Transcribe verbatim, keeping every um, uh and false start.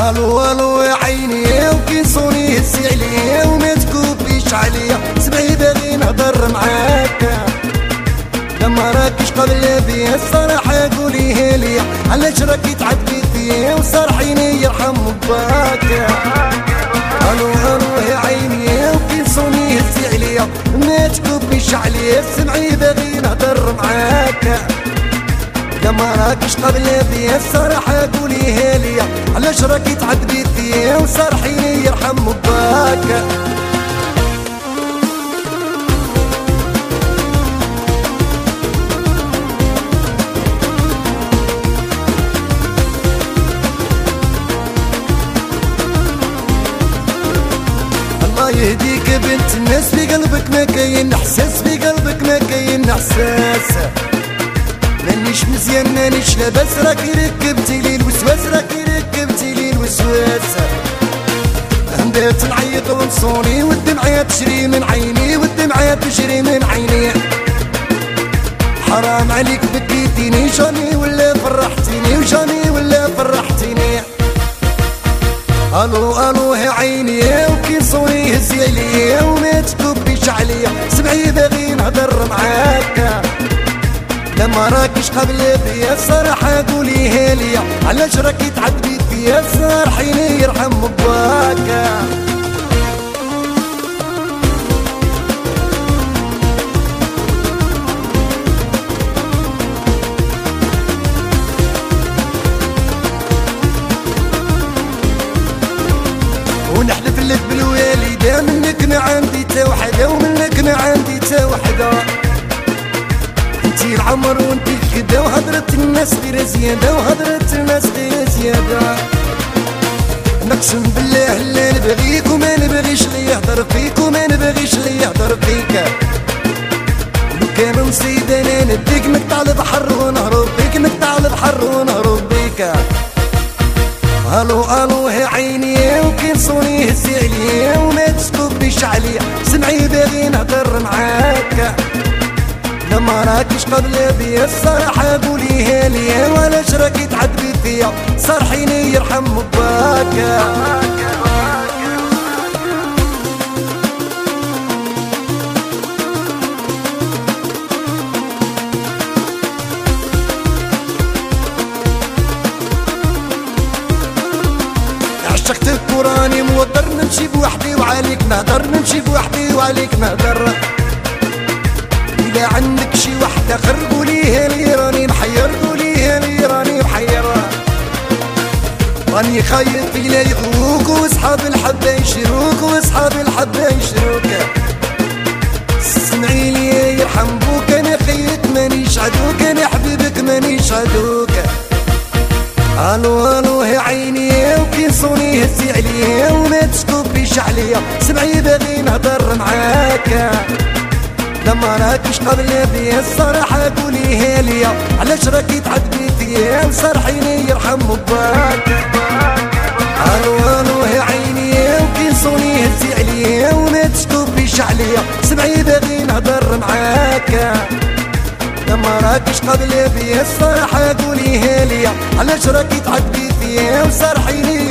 الو الو يا عيني وكي صوني هزي عليا وما تكوبيش عليا سمعي باغي نهضر معاك لما راكش قبل بيا الصراحة قوليها ليا علاش راكي تعذبي فيا وصارحيني يرحم باك. الو الو يا عيني وكي صوني هزي عليا ما تكوبيش عليا سمعي باغي نهضر معاك لما راكش قبل بيا الصراحة قوليها ليا علاش راكي تعذبي فيا وصارحيني يرحم باك. الله يهديك بنت الناس في قلبك ما كاين احساس في قلبك ما كاين احساس مانيش مزيان مانيش لاباس راكي ركبتي لي الوسواس راكي ركبتي لي الوسواس بدات نعيط ونصوني والدمعة تجري من عيني والدمعة تجري من عيني حرام عليك بكيتيني جاني ولا فرحتيني وجاني ولا فرحتيني. الو الو يا عيني وكي صوني هزي عليا وما تكبيش عليا سمعي باغي نهضر معاك لما راكش قبل بيا الصراحة قوليها ليا علاش راكي تعذبي فيا صارحيني يرحم باك. ونحلف لك بالوالدة منك ما عندي تا وحدة ومنك ما عندي تا وحدة انتي العمر وانتي الكدا وهضرت الناس غير زيادة وهضرت الناس غير زيادة نقسم بالله لا نبغيك وما نبغيش لي يهضر فيك وما نبغيش لي يهضر فيك لو كان نصيد انا نديك نقطع البحر ونهرب بيك نقطع البحر ونهرب بيك. الو الو يا عيني وكي صوني هزي عليا وما تسكبيش عليا سمعي باغي نهضر معاك لما راكش قبل بيا الصراحة قوليها ليا وعلاش راكي تعذبي فيا صارحيني يرحم باك. عشقتك وراني موضر نمشي بوحدي وعليك نهضر نمشي بوحدي وعليك نهضر إلا عندك شي وحدة خر قوليها لي راني محير قوليها لي راني محير راني خايف إلا يغروك وصحاب الحبة يشروك وصحاب الحبة يشروك سمعي لي يرحم بوك أنا خيك مانيش عدوك أنا حبيبك مانيش عدوك. الو الو يا عيني وكي صوني هزي عليا وما تسكبيش عليا سمعي باغي نهضر معاك لما راكش قبل بيا الصراحة قوليها ليا علاش راكي تعذبي فيا وصارحيني يرحم باك. الو الو يا عيني وكي صوني هزي عليا وما تسكبيش عليا سمعي باغي نهضر معاك لما راكش قبل بيا الصراحة قوليها ليا علاش راكي تعذبي فيا وصارحيني